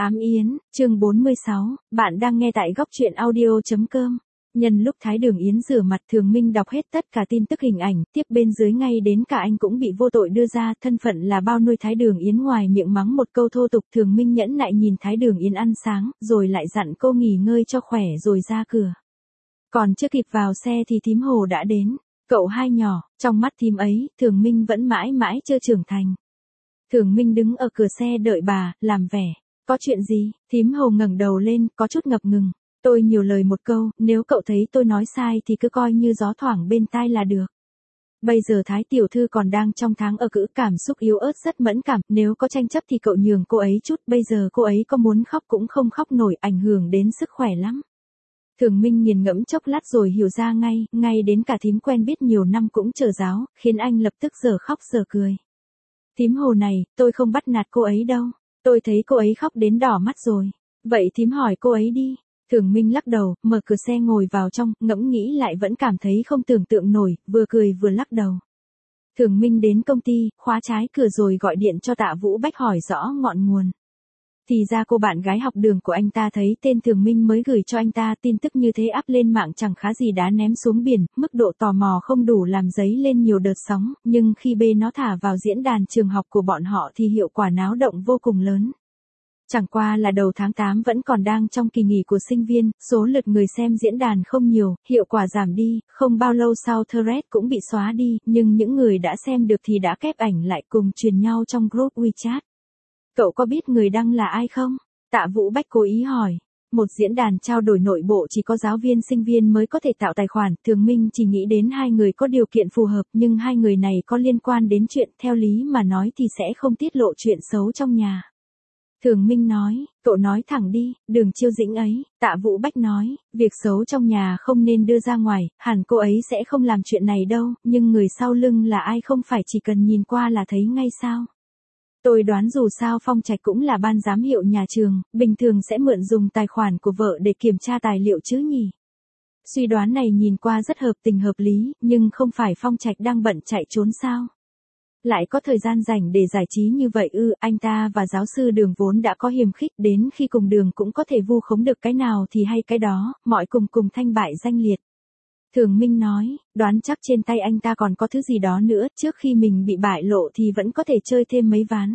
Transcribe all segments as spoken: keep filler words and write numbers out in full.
Ám Yến, chương bốn mươi sáu, bạn đang nghe tại góc truyện audio.com. Nhân lúc Thái Đường Yến rửa mặt, Thường Minh đọc hết tất cả tin tức hình ảnh, tiếp bên dưới ngay đến cả anh cũng bị vô tội đưa ra, thân phận là bao nuôi Thái Đường Yến ngoài miệng mắng một câu thô tục. Thường Minh nhẫn nại nhìn Thái Đường Yến ăn sáng, rồi lại dặn cô nghỉ ngơi cho khỏe rồi ra cửa. Còn chưa kịp vào xe thì thím Hồ đã đến. Cậu hai nhỏ, trong mắt thím ấy, Thường Minh vẫn mãi mãi chưa trưởng thành. Thường Minh đứng ở cửa xe đợi bà, làm vẻ. Có chuyện gì? Thím Hồ ngẩng đầu lên, có chút ngập ngừng. Tôi nhiều lời một câu, nếu cậu thấy tôi nói sai thì cứ coi như gió thoảng bên tai là được. Bây giờ Thái tiểu thư còn đang trong tháng ở cữ, cảm xúc yếu ớt rất mẫn cảm, nếu có tranh chấp thì cậu nhường cô ấy chút, bây giờ cô ấy có muốn khóc cũng không khóc nổi, ảnh hưởng đến sức khỏe lắm. Thường Minh nghiền ngẫm chốc lát rồi hiểu ra ngay, ngay đến cả thím quen biết nhiều năm cũng trở giáo, khiến anh lập tức giờ khóc giờ cười. Thím Hồ này, tôi không bắt nạt cô ấy đâu. Tôi thấy cô ấy khóc đến đỏ mắt rồi. Vậy thím hỏi cô ấy đi. Thường Minh lắc đầu, mở cửa xe ngồi vào trong, ngẫm nghĩ lại vẫn cảm thấy không tưởng tượng nổi, vừa cười vừa lắc đầu. Thường Minh đến công ty, khóa trái cửa rồi gọi điện cho Tạ Vũ Bách hỏi rõ ngọn nguồn. Thì ra cô bạn gái học đường của anh ta thấy tên Thường Minh mới gửi cho anh ta, tin tức như thế ắp lên mạng chẳng khá gì đá ném xuống biển, mức độ tò mò không đủ làm dấy lên nhiều đợt sóng, nhưng khi bê nó thả vào diễn đàn trường học của bọn họ thì hiệu quả náo động vô cùng lớn. Chẳng qua là đầu tháng tám vẫn còn đang trong kỳ nghỉ của sinh viên, số lượt người xem diễn đàn không nhiều, hiệu quả giảm đi, không bao lâu sau thread cũng bị xóa đi, nhưng những người đã xem được thì đã kép ảnh lại cùng truyền nhau trong group WeChat. Cậu có biết người đăng là ai không? Tạ Vũ Bách cố ý hỏi. Một diễn đàn trao đổi nội bộ chỉ có giáo viên sinh viên mới có thể tạo tài khoản, Thường Minh chỉ nghĩ đến hai người có điều kiện phù hợp, nhưng hai người này có liên quan đến chuyện, theo lý mà nói thì sẽ không tiết lộ chuyện xấu trong nhà. Thường Minh nói, cậu nói thẳng đi, Đường Chiêu Dĩnh ấy. Tạ Vũ Bách nói, việc xấu trong nhà không nên đưa ra ngoài, hẳn cô ấy sẽ không làm chuyện này đâu, nhưng người sau lưng là ai không phải chỉ cần nhìn qua là thấy ngay sao. Tôi đoán dù sao Phong Trạch cũng là ban giám hiệu nhà trường, bình thường sẽ mượn dùng tài khoản của vợ để kiểm tra tài liệu chứ nhỉ. Suy đoán này nhìn qua rất hợp tình hợp lý, nhưng không phải Phong Trạch đang bận chạy trốn sao? Lại có thời gian rảnh để giải trí như vậy ư? Anh ta và giáo sư Đường vốn đã có hiềm khích, đến khi cùng đường cũng có thể vu khống được cái nào thì hay cái đó, mọi cùng cùng thanh bại danh liệt. Thường Minh nói, đoán chắc trên tay anh ta còn có thứ gì đó nữa, trước khi mình bị bại lộ thì vẫn có thể chơi thêm mấy ván.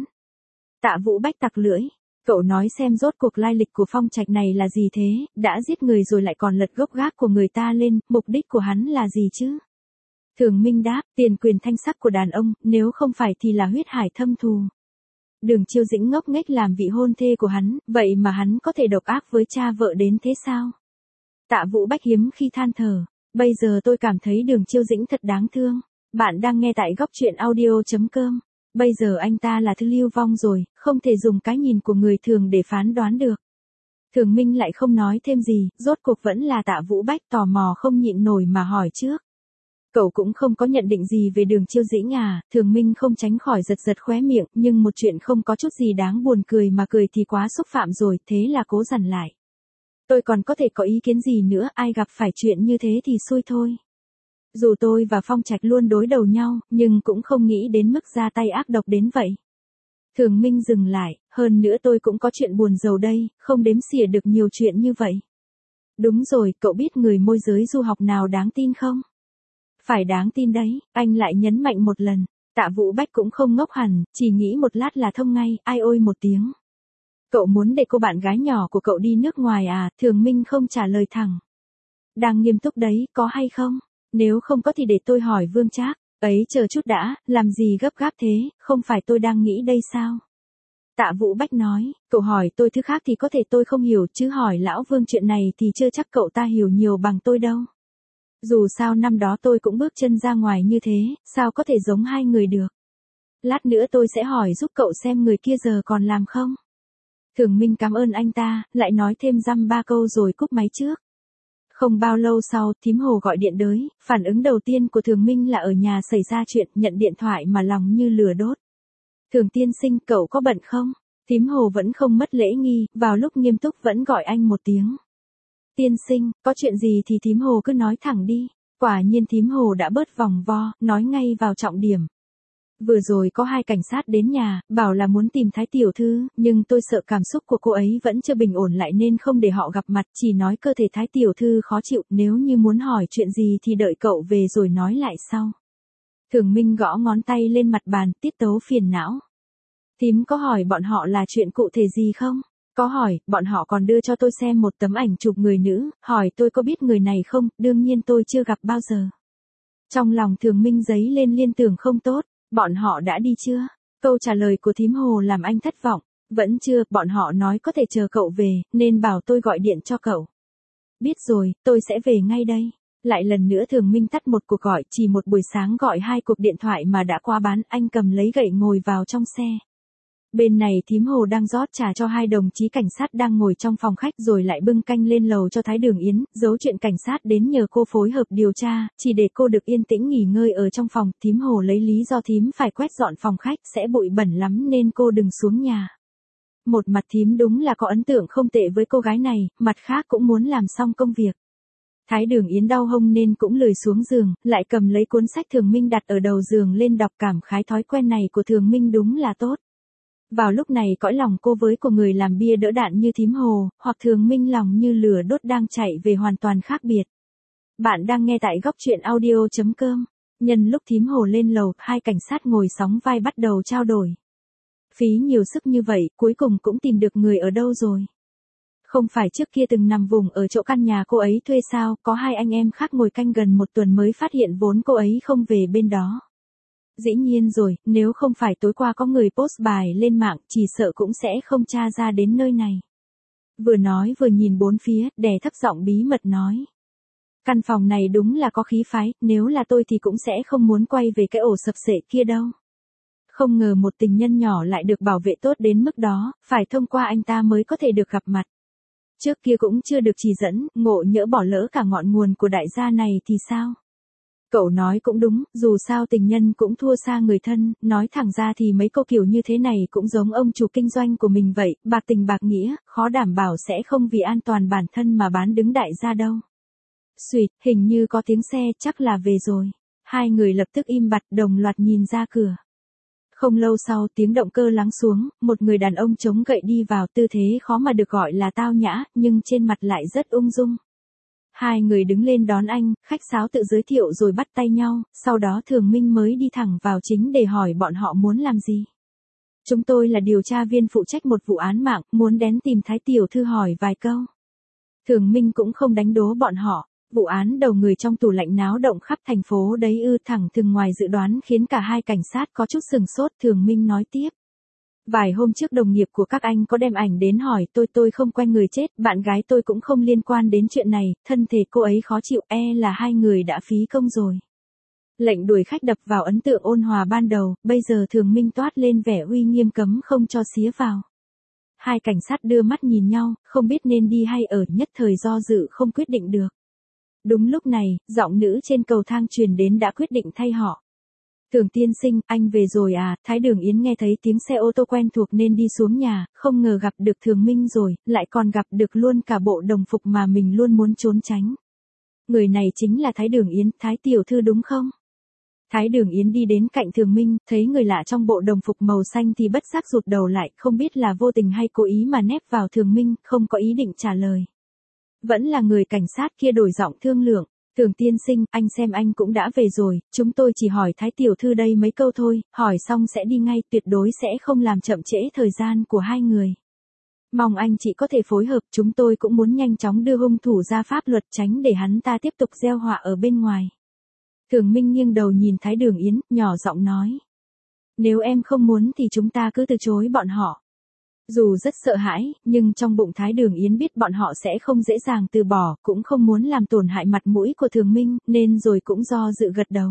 Tạ Vũ Bách tặc lưỡi, cậu nói xem rốt cuộc lai lịch của Phong Trạch này là gì thế, đã giết người rồi lại còn lật gốc gác của người ta lên, mục đích của hắn là gì chứ? Thường Minh đáp, tiền quyền thanh sắc của đàn ông, nếu không phải thì là huyết hải thâm thù. Đường Chiêu Dĩnh ngốc nghếch làm vị hôn thê của hắn, vậy mà hắn có thể độc ác với cha vợ đến thế sao? Tạ Vũ Bách hiếm khi than thở. Bây giờ tôi cảm thấy Đường Chiêu Dĩnh thật đáng thương. Bạn đang nghe tại góc truyện audio.com. Bây giờ anh ta là thứ lưu vong rồi, không thể dùng cái nhìn của người thường để phán đoán được. Thường Minh lại không nói thêm gì, rốt cuộc vẫn là Tạ Vũ Bách tò mò không nhịn nổi mà hỏi trước. Cậu cũng không có nhận định gì về Đường Chiêu Dĩnh à? Thường Minh không tránh khỏi giật giật khóe miệng, nhưng một chuyện không có chút gì đáng buồn cười mà cười thì quá xúc phạm rồi, thế là cố dằn lại. Tôi còn có thể có ý kiến gì nữa, ai gặp phải chuyện như thế thì xui thôi. Dù tôi và Phong Trạch luôn đối đầu nhau, nhưng cũng không nghĩ đến mức ra tay ác độc đến vậy. Thường Minh dừng lại, hơn nữa tôi cũng có chuyện buồn rầu đây, không đếm xỉa được nhiều chuyện như vậy. Đúng rồi, cậu biết người môi giới du học nào đáng tin không? Phải đáng tin đấy, anh lại nhấn mạnh một lần. Tạ Vũ Bách cũng không ngốc hẳn, chỉ nghĩ một lát là thông ngay, ai ôi một tiếng. Cậu muốn để cô bạn gái nhỏ của cậu đi nước ngoài à? Thường Minh không trả lời thẳng. Đang nghiêm túc đấy, có hay không? Nếu không có thì để tôi hỏi Vương Trác. Ấy chờ chút đã, làm gì gấp gáp thế, không phải tôi đang nghĩ đây sao? Tạ Vũ Bách nói, cậu hỏi tôi thứ khác thì có thể tôi không hiểu, chứ hỏi lão Vương chuyện này thì chưa chắc cậu ta hiểu nhiều bằng tôi đâu. Dù sao năm đó tôi cũng bước chân ra ngoài như thế, sao có thể giống hai người được? Lát nữa tôi sẽ hỏi giúp cậu xem người kia giờ còn làm không? Thường Minh cảm ơn anh ta, lại nói thêm dăm ba câu rồi cúp máy trước. Không bao lâu sau, thím Hồ gọi điện tới, phản ứng đầu tiên của Thường Minh là ở nhà xảy ra chuyện, nhận điện thoại mà lòng như lửa đốt. Thường tiên sinh, cậu có bận không? Thím Hồ vẫn không mất lễ nghi, vào lúc nghiêm túc vẫn gọi anh một tiếng. Tiên sinh, có chuyện gì thì thím Hồ cứ nói thẳng đi. Quả nhiên thím Hồ đã bớt vòng vo, nói ngay vào trọng điểm. Vừa rồi có hai cảnh sát đến nhà, bảo là muốn tìm Thái tiểu thư, nhưng tôi sợ cảm xúc của cô ấy vẫn chưa bình ổn lại nên không để họ gặp mặt, chỉ nói cơ thể Thái tiểu thư khó chịu, nếu như muốn hỏi chuyện gì thì đợi cậu về rồi nói lại sau. Thường Minh gõ ngón tay lên mặt bàn, tiết tấu phiền não. Thím có hỏi bọn họ là chuyện cụ thể gì không? Có hỏi, bọn họ còn đưa cho tôi xem một tấm ảnh chụp người nữ, hỏi tôi có biết người này không, đương nhiên tôi chưa gặp bao giờ. Trong lòng Thường Minh dấy lên liên tưởng không tốt, bọn họ đã đi chưa? Câu trả lời của thím Hồ làm anh thất vọng, vẫn chưa, bọn họ nói có thể chờ cậu về, nên bảo tôi gọi điện cho cậu. Biết rồi, tôi sẽ về ngay đây. Lại lần nữa Thường Minh tắt một cuộc gọi, chỉ một buổi sáng gọi hai cuộc điện thoại mà đã qua bán, anh cầm lấy gậy ngồi vào trong xe. Bên này thím Hồ đang rót trà cho hai đồng chí cảnh sát đang ngồi trong phòng khách rồi lại bưng canh lên lầu cho Thái Đường Yến, giấu chuyện cảnh sát đến nhờ cô phối hợp điều tra, chỉ để cô được yên tĩnh nghỉ ngơi ở trong phòng. Thím Hồ lấy lý do thím phải quét dọn phòng khách sẽ bụi bẩn lắm nên cô đừng xuống nhà. Một mặt thím đúng là có ấn tượng không tệ với cô gái này, mặt khác cũng muốn làm xong công việc. Thái Đường Yến đau hông nên cũng lười xuống giường, lại cầm lấy cuốn sách Thường Minh đặt ở đầu giường lên đọc, cảm khái thói quen này của Thường Minh đúng là tốt. Vào lúc này cõi lòng cô với của người làm bia đỡ đạn như thím Hồ, hoặc Thường Minh lòng như lửa đốt đang chạy về hoàn toàn khác biệt. Bạn đang nghe tại góc truyện audio chấm com. Nhân lúc thím Hồ lên lầu, hai cảnh sát ngồi sóng vai bắt đầu trao đổi. Phí nhiều sức như vậy, cuối cùng cũng tìm được người ở đâu rồi? Không phải trước kia từng nằm vùng ở chỗ căn nhà cô ấy thuê sao, có hai anh em khác ngồi canh gần một tuần mới phát hiện vốn cô ấy không về bên đó. Dĩ nhiên rồi, nếu không phải tối qua có người post bài lên mạng, chỉ sợ cũng sẽ không tra ra đến nơi này. Vừa nói vừa nhìn bốn phía, đè thấp giọng bí mật nói. Căn phòng này đúng là có khí phái, nếu là tôi thì cũng sẽ không muốn quay về cái ổ sập sệ kia đâu. Không ngờ một tình nhân nhỏ lại được bảo vệ tốt đến mức đó, phải thông qua anh ta mới có thể được gặp mặt. Trước kia cũng chưa được chỉ dẫn, ngộ nhỡ bỏ lỡ cả ngọn nguồn của đại gia này thì sao? Cậu nói cũng đúng, dù sao tình nhân cũng thua xa người thân, nói thẳng ra thì mấy câu kiểu như thế này cũng giống ông chủ kinh doanh của mình vậy, bạc tình bạc nghĩa, khó đảm bảo sẽ không vì an toàn bản thân mà bán đứng đại gia đâu. Xuyệt, hình như có tiếng xe, chắc là về rồi. Hai người lập tức im bặt đồng loạt nhìn ra cửa. Không lâu sau tiếng động cơ lắng xuống, một người đàn ông chống gậy đi vào, tư thế khó mà được gọi là tao nhã, nhưng trên mặt lại rất ung dung. Hai người đứng lên đón anh, khách sáo tự giới thiệu rồi bắt tay nhau, sau đó Thường Minh mới đi thẳng vào chính để hỏi bọn họ muốn làm gì. Chúng tôi là điều tra viên phụ trách một vụ án mạng, muốn đến tìm Thái tiểu thư hỏi vài câu. Thường Minh cũng không đánh đố bọn họ, vụ án đầu người trong tủ lạnh náo động khắp thành phố đấy ư, thẳng thừng ngoài dự đoán khiến cả hai cảnh sát có chút sừng sốt. Thường Minh nói tiếp. Vài hôm trước đồng nghiệp của các anh có đem ảnh đến hỏi tôi tôi không quen người chết, bạn gái tôi cũng không liên quan đến chuyện này, thân thể cô ấy khó chịu, e là hai người đã phí công rồi. Lệnh đuổi khách đập vào ấn tượng ôn hòa ban đầu, bây giờ Thường Minh toát lên vẻ uy nghiêm cấm không cho xía vào. Hai cảnh sát đưa mắt nhìn nhau, không biết nên đi hay ở, nhất thời do dự không quyết định được. Đúng lúc này, giọng nữ trên cầu thang truyền đến đã quyết định thay họ. Thường tiên sinh, anh về rồi à? Thái Đường Yến nghe thấy tiếng xe ô tô quen thuộc nên đi xuống nhà, không ngờ gặp được Thường Minh rồi, lại còn gặp được luôn cả bộ đồng phục mà mình luôn muốn trốn tránh. Người này chính là Thái Đường Yến, Thái tiểu thư đúng không? Thái Đường Yến đi đến cạnh Thường Minh, thấy người lạ trong bộ đồng phục màu xanh thì bất giác rụt đầu lại, không biết là vô tình hay cố ý mà nép vào Thường Minh, không có ý định trả lời. Vẫn là người cảnh sát kia đổi giọng thương lượng. Thường tiên sinh, anh xem anh cũng đã về rồi, chúng tôi chỉ hỏi Thái tiểu thư đây mấy câu thôi, hỏi xong sẽ đi ngay, tuyệt đối sẽ không làm chậm trễ thời gian của hai người. Mong anh chị có thể phối hợp, chúng tôi cũng muốn nhanh chóng đưa hung thủ ra pháp luật tránh để hắn ta tiếp tục gieo họa ở bên ngoài. Thường Minh nghiêng đầu nhìn Thái Đường Yến, nhỏ giọng nói. Nếu em không muốn thì chúng ta cứ từ chối bọn họ. Dù rất sợ hãi, nhưng trong bụng Thái Đường Yến biết bọn họ sẽ không dễ dàng từ bỏ, cũng không muốn làm tổn hại mặt mũi của Thường Minh, nên rồi cũng do dự gật đầu.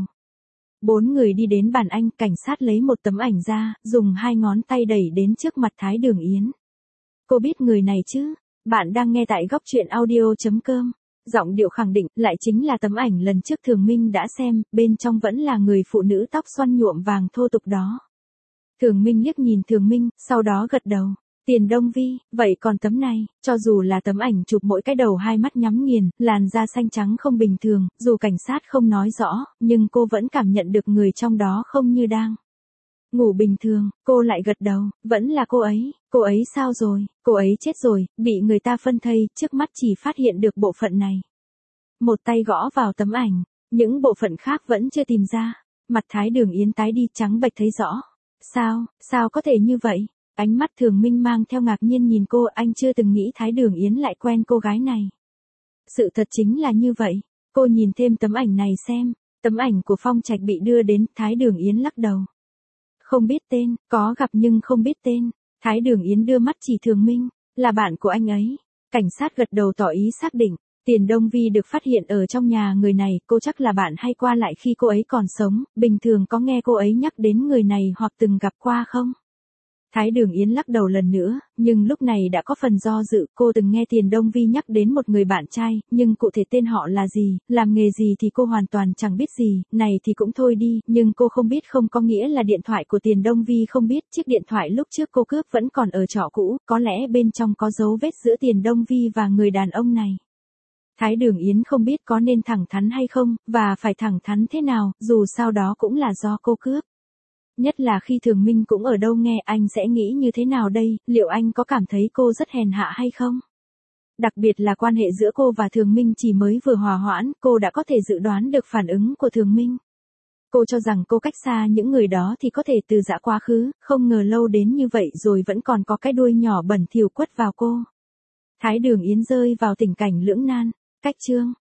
Bốn người đi đến bàn anh, cảnh sát lấy một tấm ảnh ra, dùng hai ngón tay đẩy đến trước mặt Thái Đường Yến. Cô biết người này chứ? Bạn đang nghe tại góc truyện audio chấm com. Giọng điệu khẳng định, lại chính là tấm ảnh lần trước Thường Minh đã xem, bên trong vẫn là người phụ nữ tóc xoăn nhuộm vàng thô tục đó. Thường Minh liếc nhìn Thường Minh, sau đó gật đầu. Tiền Đông Vi, vậy còn tấm này, cho dù là tấm ảnh chụp mỗi cái đầu hai mắt nhắm nghiền, làn da xanh trắng không bình thường, dù cảnh sát không nói rõ, nhưng cô vẫn cảm nhận được người trong đó không như đang Ngủ bình thường, cô lại gật đầu, vẫn là cô ấy, cô ấy sao rồi, cô ấy chết rồi, bị người ta phân thây, trước mắt chỉ phát hiện được bộ phận này. Một tay gõ vào tấm ảnh, những bộ phận khác vẫn chưa tìm ra, mặt Thái Đường Yến tái đi trắng bệch thấy rõ. Sao, sao có thể như vậy? Ánh mắt Thường Minh mang theo ngạc nhiên nhìn cô, anh chưa từng nghĩ Thái Đường Yến lại quen cô gái này. Sự thật chính là như vậy, cô nhìn thêm tấm ảnh này xem, tấm ảnh của Phong Trạch bị đưa đến, Thái Đường Yến lắc đầu. Không biết tên, có gặp nhưng không biết tên. Thái Đường Yến đưa mắt chỉ Thường Minh, là bạn của anh ấy. Cảnh sát gật đầu tỏ ý xác định, Tiền Đông Vi được phát hiện ở trong nhà người này, cô chắc là bạn hay qua lại khi cô ấy còn sống, bình thường có nghe cô ấy nhắc đến người này hoặc từng gặp qua không? Thái Đường Yến lắc đầu lần nữa, nhưng lúc này đã có phần do dự, cô từng nghe Tiền Đông Vi nhắc đến một người bạn trai, nhưng cụ thể tên họ là gì, làm nghề gì thì cô hoàn toàn chẳng biết gì, này thì cũng thôi đi, nhưng cô không biết không có nghĩa là điện thoại của Tiền Đông Vi không biết, chiếc điện thoại lúc trước cô cướp vẫn còn ở trọ cũ, có lẽ bên trong có dấu vết giữa Tiền Đông Vi và người đàn ông này. Thái Đường Yến không biết có nên thẳng thắn hay không, và phải thẳng thắn thế nào, dù sao đó cũng là do cô cướp. Nhất là khi Thường Minh cũng ở đâu nghe, anh sẽ nghĩ như thế nào đây, liệu anh có cảm thấy cô rất hèn hạ hay không? Đặc biệt là quan hệ giữa cô và Thường Minh chỉ mới vừa hòa hoãn, cô đã có thể dự đoán được phản ứng của Thường Minh. Cô cho rằng cô cách xa những người đó thì có thể từ giã quá khứ, không ngờ lâu đến như vậy rồi vẫn còn có cái đuôi nhỏ bẩn thỉu quất vào cô. Thái Đường Yến rơi vào tình cảnh lưỡng nan, cách chương.